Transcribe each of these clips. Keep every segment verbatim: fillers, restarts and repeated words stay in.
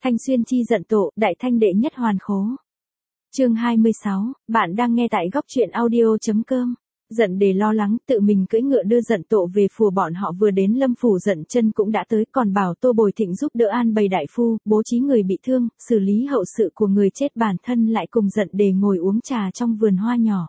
Thanh Xuyên chi giận Tộ, đại thanh đệ nhất hoàn khố. Chương hai mươi sáu, bạn đang nghe tại góc truyện audio chấm com. Giận Đề lo lắng, tự mình cưỡi ngựa đưa Giận Tộ về phùa, bọn họ vừa đến Lâm phủ, Giận Chân cũng đã tới, còn bảo Tô Bồi Thịnh giúp đỡ an bày đại phu, bố trí người bị thương, xử lý hậu sự của người chết, bản thân lại cùng Giận Đề ngồi uống trà trong vườn hoa nhỏ.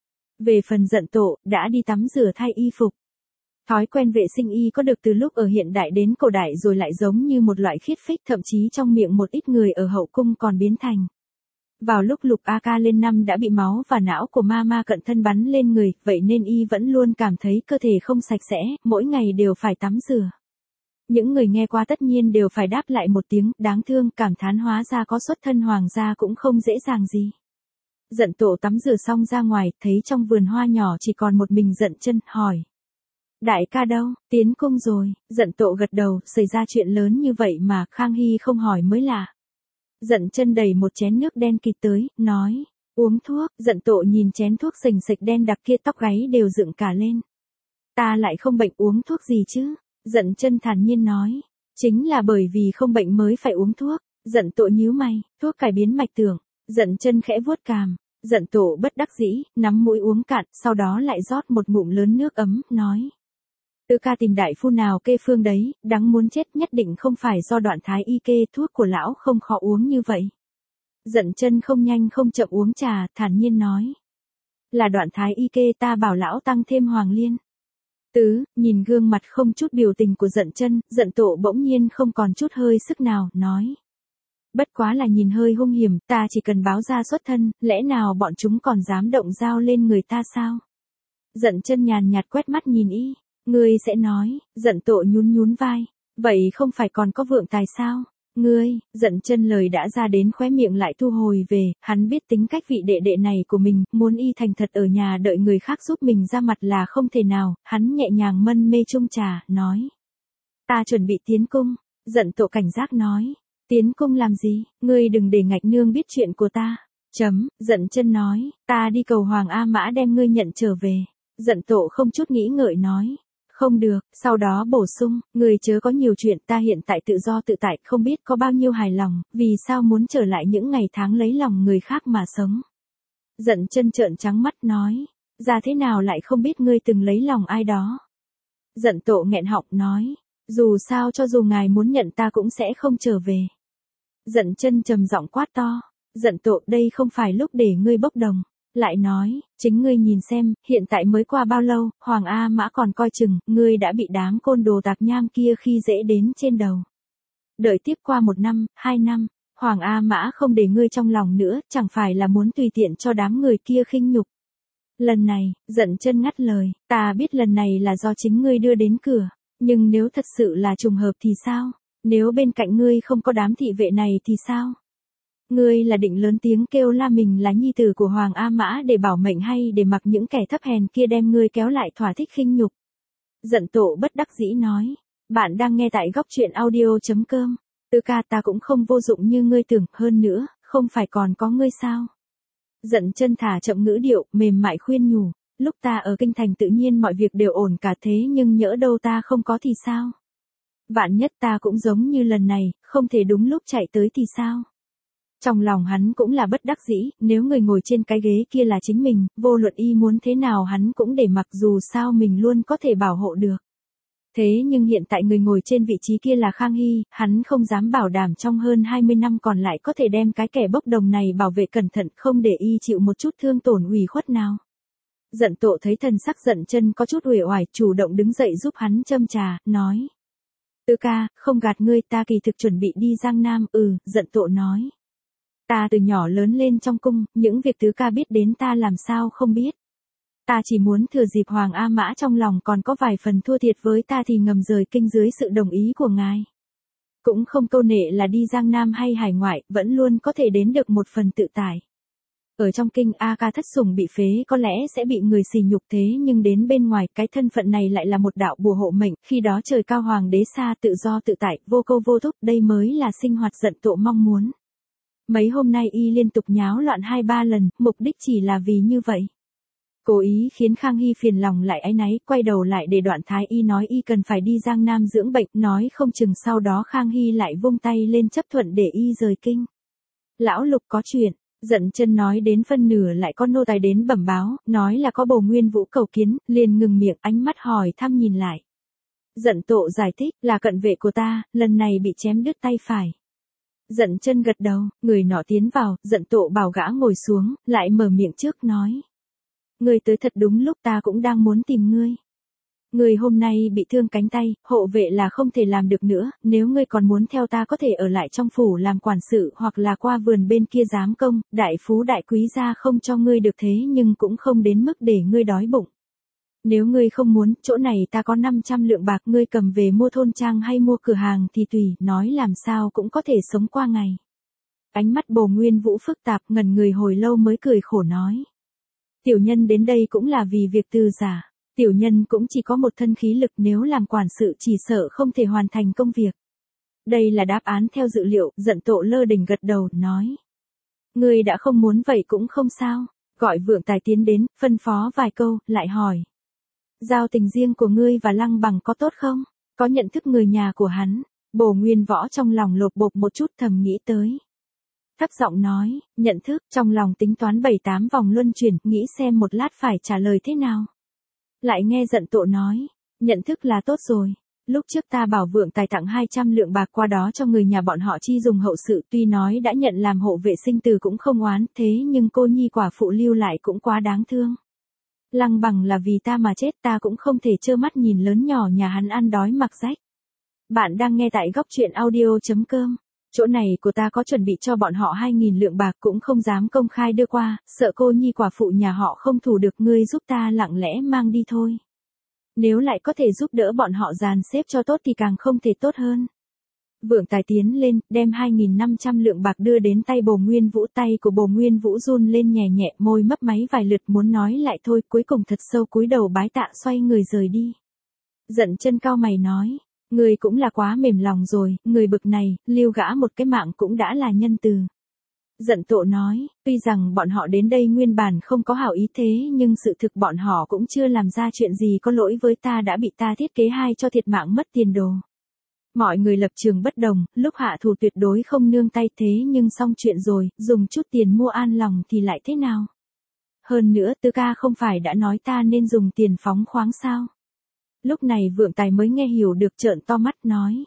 Về phần Giận Tộ, đã đi tắm rửa thay y phục. Thói quen vệ sinh y có được từ lúc ở hiện đại đến cổ đại rồi lại giống như một loại khiết phích, thậm chí trong miệng một ít người ở hậu cung còn biến thành. Vào lúc Lục A Ca lên năm đã bị máu và não của ma ma cận thân bắn lên người, vậy nên y vẫn luôn cảm thấy cơ thể không sạch sẽ, mỗi ngày đều phải tắm rửa. Những người nghe qua tất nhiên đều phải đáp lại một tiếng, đáng thương, cảm thán hóa ra có xuất thân hoàng gia cũng không dễ dàng gì. Giận Tộ tắm rửa xong ra ngoài, thấy trong vườn hoa nhỏ chỉ còn một mình Giận Chân, hỏi. Đại ca đâu, tiến cung rồi? Giận Tộ gật đầu, xảy ra chuyện lớn như vậy mà Khang Hy không hỏi mới lạ. Giận Chân đẩy một chén nước đen kịt tới, nói, uống thuốc. Giận Tộ nhìn chén thuốc sình sịch đen đặc kia, tóc gáy đều dựng cả lên. Ta lại không bệnh, uống thuốc gì chứ? Giận Chân thản nhiên nói, chính là bởi vì không bệnh mới phải uống thuốc. Giận Tộ nhíu mày, thuốc cải biến mạch tưởng. Giận Chân khẽ vuốt cằm. Giận Tộ bất đắc dĩ, nắm mũi uống cạn, sau đó lại rót một ngụm lớn nước ấm, nói. Tư ca tìm đại phu nào kê phương đấy, đáng muốn chết, nhất định không phải do Đoạn Thái y kê, thuốc của lão không khó uống như vậy. Giận Chân không nhanh không chậm uống trà, thản nhiên nói. Là Đoạn Thái y kê, ta bảo lão tăng thêm hoàng liên. Tứ, nhìn gương mặt không chút biểu tình của Giận Chân, Giận Tộ bỗng nhiên không còn chút hơi sức nào, nói. Bất quá là nhìn hơi hung hiểm, ta chỉ cần báo ra xuất thân, lẽ nào bọn chúng còn dám động dao lên người ta sao? Giận Chân nhàn nhạt quét mắt nhìn y. Ngươi sẽ nói. Giận Tộ nhún nhún vai. Vậy không phải còn có vượng tài sao? Ngươi, Giận Chân lời đã ra đến khóe miệng lại thu hồi về, hắn biết tính cách vị đệ đệ này của mình, muốn y thành thật ở nhà đợi người khác giúp mình ra mặt là không thể nào, hắn nhẹ nhàng mân mê chung trà, nói. Ta chuẩn bị tiến cung. Giận Tộ cảnh giác nói. Tiến cung làm gì? Ngươi đừng để Ngạch Nương biết chuyện của ta. Chấm, Giận Chân nói, ta đi cầu Hoàng A Mã đem ngươi nhận trở về. Giận Tộ không chút nghĩ ngợi nói. Không được, sau đó bổ sung, người chớ có nhiều chuyện, ta hiện tại tự do tự tại, không biết có bao nhiêu hài lòng, vì sao muốn trở lại những ngày tháng lấy lòng người khác mà sống. Giận Chân trợn trắng mắt nói, ra thế nào lại không biết ngươi từng lấy lòng ai đó. Giận Tộ nghẹn họng nói, dù sao cho dù ngài muốn nhận ta cũng sẽ không trở về. Giận Chân trầm giọng quát to, Giận Tộ, đây không phải lúc để ngươi bốc đồng. Lại nói, chính ngươi nhìn xem, hiện tại mới qua bao lâu, Hoàng A Mã còn coi chừng, ngươi đã bị đám côn đồ tạp nham kia khi dễ đến trên đầu. Đợi tiếp qua một năm, hai năm, Hoàng A Mã không để ngươi trong lòng nữa, chẳng phải là muốn tùy tiện cho đám người kia khinh nhục. Lần này, Giận Chân ngắt lời, ta biết lần này là do chính ngươi đưa đến cửa, nhưng nếu thật sự là trùng hợp thì sao? Nếu bên cạnh ngươi không có đám thị vệ này thì sao? Ngươi là định lớn tiếng kêu la mình là nhi tử của Hoàng A Mã để bảo mệnh hay để mặc những kẻ thấp hèn kia đem ngươi kéo lại thỏa thích khinh nhục? Giận Tộ bất đắc dĩ nói. Bạn đang nghe tại góc truyện audio chấm com. Tư ca, ta cũng không vô dụng như ngươi tưởng, hơn nữa, không phải còn có ngươi sao? Giận Chân thả chậm ngữ điệu, mềm mại khuyên nhủ. Lúc ta ở kinh thành tự nhiên mọi việc đều ổn cả, thế nhưng nhỡ đâu ta không có thì sao? Vạn nhất ta cũng giống như lần này, không thể đúng lúc chạy tới thì sao? Trong lòng hắn cũng là bất đắc dĩ, nếu người ngồi trên cái ghế kia là chính mình, vô luận y muốn thế nào hắn cũng để mặc, dù sao mình luôn có thể bảo hộ được. Thế nhưng hiện tại người ngồi trên vị trí kia là Khang Hy, hắn không dám bảo đảm trong hơn hai mươi năm còn lại có thể đem cái kẻ bốc đồng này bảo vệ cẩn thận, không để y chịu một chút thương tổn ủy khuất nào. Giận Tộ thấy thần sắc Giận Chân có chút uể oải, chủ động đứng dậy giúp hắn châm trà, nói. Tư ca, không gạt ngươi, ta kỳ thực chuẩn bị đi Giang Nam. Ừ, Giận Tộ nói. Ta từ nhỏ lớn lên trong cung, những việc tứ ca biết đến ta làm sao không biết. Ta chỉ muốn thừa dịp Hoàng A Mã trong lòng còn có vài phần thua thiệt với ta thì ngầm rời kinh dưới sự đồng ý của ngài. Cũng không câu nệ là đi Giang Nam hay hải ngoại, vẫn luôn có thể đến được một phần tự tại. Ở trong kinh A Ca thất sủng bị phế có lẽ sẽ bị người sỉ nhục, thế nhưng đến bên ngoài cái thân phận này lại là một đạo bùa hộ mệnh, khi đó trời cao hoàng đế xa, tự do tự tại, vô câu vô thúc, đây mới là sinh hoạt Giận Tộ mong muốn. Mấy hôm nay y liên tục nháo loạn hai ba lần, mục đích chỉ là vì như vậy. Cố ý khiến Khang Hy phiền lòng lại áy náy, quay đầu lại để Đoạn Thái Y nói y cần phải đi Giang Nam dưỡng bệnh, nói không chừng sau đó Khang Hy lại vung tay lên chấp thuận để y rời kinh. Lão Lục có chuyện, Dận Chân nói đến phân nửa lại có nô tài đến bẩm báo, nói là có Bồ Nguyên Vũ cầu kiến, liền ngừng miệng, ánh mắt hỏi thăm nhìn lại. Dận Tộ giải thích, là cận vệ của ta, lần này bị chém đứt tay phải. Dận Chân gật đầu, người nọ tiến vào, Dận Tộ bảo gã ngồi xuống, lại mở miệng trước nói. Ngươi tới thật đúng lúc, ta cũng đang muốn tìm ngươi. Ngươi hôm nay bị thương cánh tay, hộ vệ là không thể làm được nữa, nếu ngươi còn muốn theo ta có thể ở lại trong phủ làm quản sự hoặc là qua vườn bên kia giám công, đại phú đại quý gia không cho ngươi được thế nhưng cũng không đến mức để ngươi đói bụng. Nếu ngươi không muốn, chỗ này ta có năm trăm lượng bạc, ngươi cầm về mua thôn trang hay mua cửa hàng thì tùy, nói làm sao cũng có thể sống qua ngày. Ánh mắt Bồ Nguyên Vũ phức tạp, ngẩn người hồi lâu mới cười khổ nói. Tiểu nhân đến đây cũng là vì việc từ giả. Tiểu nhân cũng chỉ có một thân khí lực, nếu làm quản sự chỉ sợ không thể hoàn thành công việc. Đây là đáp án theo dự liệu, Dận Tộ lơ đỉnh gật đầu, nói. Ngươi đã không muốn vậy cũng không sao. Gọi Vượng Tài tiến đến, phân phó vài câu, lại hỏi. Giao tình riêng của ngươi và Lăng Bằng có tốt không? Có nhận thức người nhà của hắn? Bồ Nguyên Võ trong lòng lột bột một chút, thầm nghĩ tới. Thấp giọng nói, nhận thức, trong lòng tính toán bảy tám vòng luân chuyển, nghĩ xem một lát phải trả lời thế nào. Lại nghe Dận Tộ nói, nhận thức là tốt rồi. Lúc trước ta bảo Vượng Tài tặng hai trăm lượng bạc qua đó cho người nhà bọn họ chi dùng hậu sự, tuy nói đã nhận làm hộ vệ sinh từ cũng không oán, thế nhưng cô nhi quả phụ lưu lại cũng quá đáng thương. Lăng Bằng là vì ta mà chết, ta cũng không thể trơ mắt nhìn lớn nhỏ nhà hắn ăn đói mặc rách. Bạn đang nghe tại góc truyện audio chấm com. Chỗ này của ta có chuẩn bị cho bọn họ hai nghìn lượng bạc, cũng không dám công khai đưa qua, sợ cô nhi quả phụ nhà họ không thủ được, ngươi giúp ta lặng lẽ mang đi thôi. Nếu lại có thể giúp đỡ bọn họ dàn xếp cho tốt thì càng không thể tốt hơn. Vượng Tài tiến lên, đem hai nghìn năm trăm lượng bạc đưa đến tay Bồ Nguyên Vũ, tay của Bồ Nguyên Vũ run lên nhẹ nhẹ, môi mấp máy vài lượt muốn nói lại thôi, cuối cùng thật sâu cúi đầu bái tạ xoay người rời đi. Dận Chân cau mày nói. Người cũng là quá mềm lòng rồi, người bực này, lưu gã một cái mạng cũng đã là nhân từ. Dận Tộ nói, tuy rằng bọn họ đến đây nguyên bản không có hảo ý thế nhưng sự thực bọn họ cũng chưa làm ra chuyện gì có lỗi với ta, đã bị ta thiết kế hai cho thiệt mạng mất tiền đồ. Mọi người lập trường bất đồng, lúc hạ thủ tuyệt đối không nương tay, thế nhưng xong chuyện rồi, dùng chút tiền mua an lòng thì lại thế nào? Hơn nữa Tứ ca không phải đã nói ta nên dùng tiền phóng khoáng sao? Lúc này Vượng Tài mới nghe hiểu được, trợn to mắt nói.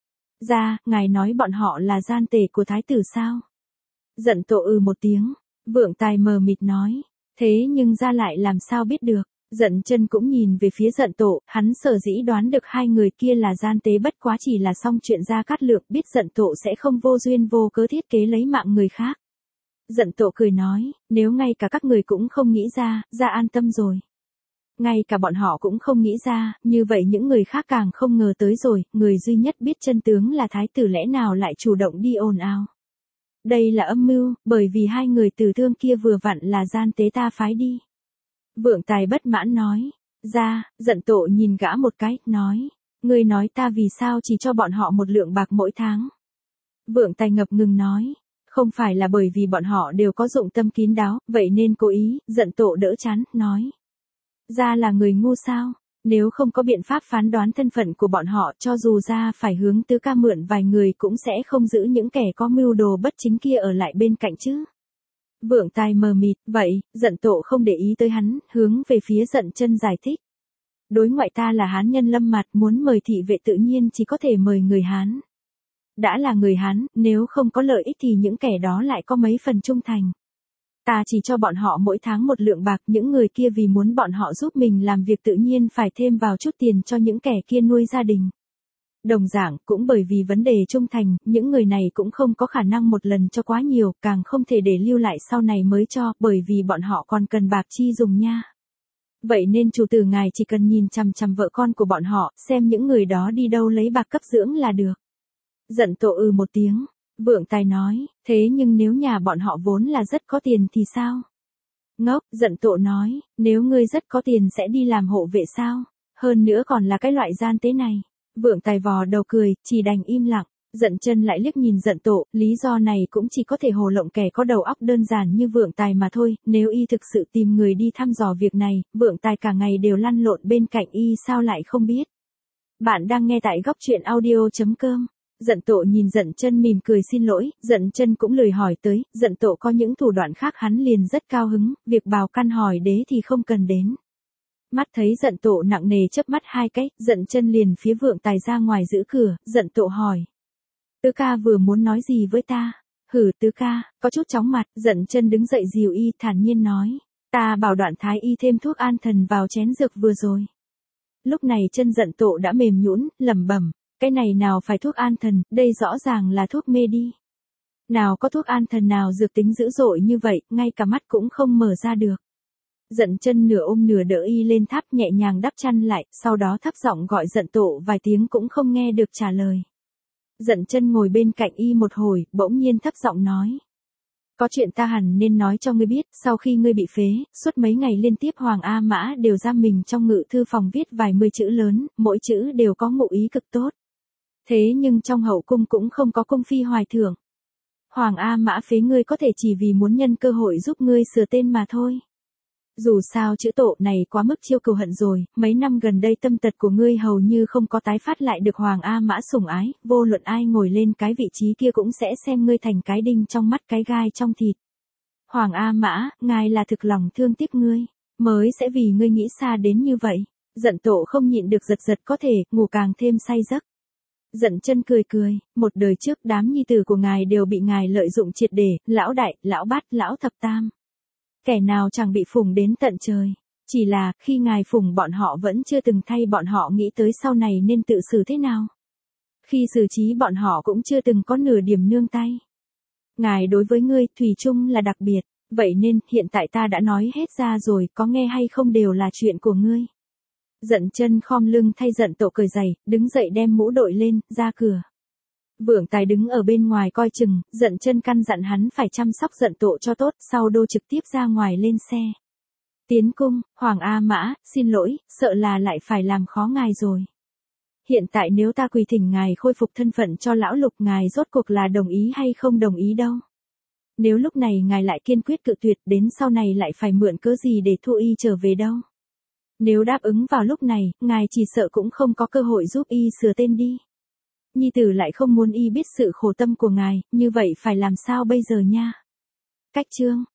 Ra, ngài nói bọn họ là gian tể của thái tử sao? Dận Tộ ừ một tiếng. Vượng Tài mờ mịt nói. Thế nhưng ra lại làm sao biết được? Dận Chân cũng nhìn về phía Dận Tộ, hắn sở dĩ đoán được hai người kia là gian tế bất quá chỉ là xong chuyện Gia Cát Lượng, biết Dận Tộ sẽ không vô duyên vô cớ thiết kế lấy mạng người khác. Dận Tộ cười nói, nếu ngay cả các người cũng không nghĩ ra, ra an tâm rồi. Ngay cả bọn họ cũng không nghĩ ra, như vậy những người khác càng không ngờ tới rồi, người duy nhất biết chân tướng là thái tử lẽ nào lại chủ động đi ồn ào. Đây là âm mưu, bởi vì hai người tử thương kia vừa vặn là gian tế ta phái đi. Vượng Tài bất mãn nói, ra, Dận Tộ nhìn gã một cái, nói, ngươi nói ta vì sao chỉ cho bọn họ một lượng bạc mỗi tháng. Vượng Tài ngập ngừng nói, không phải là bởi vì bọn họ đều có dụng tâm kín đáo, vậy nên cố ý. Dận Tộ đỡ chán, nói. Ra là người ngu sao, nếu không có biện pháp phán đoán thân phận của bọn họ, cho dù ra phải hướng Tứ ca mượn vài người cũng sẽ không giữ những kẻ có mưu đồ bất chính kia ở lại bên cạnh chứ. Vượng Tài mờ mịt, vậy, Dận Tộ không để ý tới hắn, hướng về phía Dận Chân giải thích. Đối ngoại ta là Hán nhân lâm mặt, muốn mời thị vệ tự nhiên chỉ có thể mời người Hán. Đã là người Hán, nếu không có lợi ích thì những kẻ đó lại có mấy phần trung thành. Ta chỉ cho bọn họ mỗi tháng một lượng bạc, những người kia vì muốn bọn họ giúp mình làm việc tự nhiên phải thêm vào chút tiền cho những kẻ kia nuôi gia đình. Đồng dạng, cũng bởi vì vấn đề trung thành, những người này cũng không có khả năng một lần cho quá nhiều, càng không thể để lưu lại sau này mới cho, bởi vì bọn họ còn cần bạc chi dùng nha. Vậy nên chủ tử ngài chỉ cần nhìn chằm chằm vợ con của bọn họ, xem những người đó đi đâu lấy bạc cấp dưỡng là được. Dận Tộ ừ một tiếng. Vượng Tài nói, thế nhưng nếu nhà bọn họ vốn là rất có tiền thì sao? Ngốc, Dận Tộ nói, nếu ngươi rất có tiền sẽ đi làm hộ vệ sao? Hơn nữa còn là cái loại gian tế này. Vượng Tài vò đầu cười, chỉ đành im lặng. Dận chân lại liếc nhìn Dận Tổ, lý do này cũng chỉ có thể hồ lộng kẻ có đầu óc đơn giản như Vượng Tài mà thôi, nếu y thực sự tìm người đi thăm dò việc này, Vượng Tài cả ngày đều lăn lộn bên cạnh y sao lại không biết. Bạn đang nghe tại góc truyện audio.com. Dận Tổ nhìn Dận chân mỉm cười xin lỗi, Dận chân cũng lười hỏi tới, Dận Tổ có những thủ đoạn khác hắn liền rất cao hứng, việc bào căn hỏi đế thì không cần đến. Mắt thấy Dận Tổ nặng nề chớp mắt hai cái, Dận chân liền phía Vượng Tài ra ngoài giữ cửa, Dận Tổ hỏi. Tứ ca vừa muốn nói gì với ta? Hử Tứ ca, có chút chóng mặt, Dận chân đứng dậy dìu y thản nhiên nói. Ta bảo Đoạn thái y thêm thuốc an thần vào chén dược vừa rồi. Lúc này chân Dận Tổ đã mềm nhũn, lẩm bẩm. Cái này nào phải thuốc an thần, đây rõ ràng là thuốc mê đi. Nào có thuốc an thần nào dược tính dữ dội như vậy, ngay cả mắt cũng không mở ra được. Dận chân nửa ôm nửa đỡ y lên tháp nhẹ nhàng đắp chăn lại, sau đó thấp giọng gọi Dận Tổ vài tiếng cũng không nghe được trả lời. Dận chân ngồi bên cạnh y một hồi, bỗng nhiên thấp giọng nói. Có chuyện ta hẳn nên nói cho ngươi biết, sau khi ngươi bị phế, suốt mấy ngày liên tiếp Hoàng A Mã đều giam mình trong ngự thư phòng viết vài mươi chữ lớn, mỗi chữ đều có ngụ ý cực tốt. Thế nhưng trong hậu cung cũng không có cung phi hoài thưởng. Hoàng A Mã phế ngươi có thể chỉ vì muốn nhân cơ hội giúp ngươi sửa tên mà thôi. Dù sao chữ Tổ này quá mức chiêu cầu hận rồi, mấy năm gần đây tâm tật của ngươi hầu như không có tái phát lại được Hoàng A Mã sủng ái, vô luận ai ngồi lên cái vị trí kia cũng sẽ xem ngươi thành cái đinh trong mắt cái gai trong thịt. Hoàng A Mã, ngài là thực lòng thương tiếc ngươi, mới sẽ vì ngươi nghĩ xa đến như vậy. Dận Tổ không nhịn được giật giật có thể, ngủ càng thêm say giấc. Dận chân cười cười, một đời trước đám nhi tử của ngài đều bị ngài lợi dụng triệt để, lão đại, lão bát, lão thập tam. Kẻ nào chẳng bị phủng đến tận trời. Chỉ là, khi ngài phủng bọn họ vẫn chưa từng thay bọn họ nghĩ tới sau này nên tự xử thế nào. Khi xử trí bọn họ cũng chưa từng có nửa điểm nương tay. Ngài đối với ngươi, thủy chung là đặc biệt, vậy nên, hiện tại ta đã nói hết ra rồi, có nghe hay không đều là chuyện của ngươi. Dận chân khom lưng thay Dận Tổ cởi giày, đứng dậy đem mũ đội lên, ra cửa. Vượng Tài đứng ở bên ngoài coi chừng, Dận chân căn dặn hắn phải chăm sóc Dận Tổ cho tốt, sau đô trực tiếp ra ngoài lên xe. Tiến cung, Hoàng A Mã, xin lỗi, sợ là lại phải làm khó ngài rồi. Hiện tại nếu ta quỳ thỉnh ngài khôi phục thân phận cho lão Lục ngài rốt cuộc là đồng ý hay không đồng ý đâu. Nếu lúc này ngài lại kiên quyết cự tuyệt đến sau này lại phải mượn cớ gì để thu y trở về đâu. Nếu đáp ứng vào lúc này, ngài chỉ sợ cũng không có cơ hội giúp y sửa tên đi. Nhi tử lại không muốn y biết sự khổ tâm của ngài, như vậy phải làm sao bây giờ nha. Cách chương.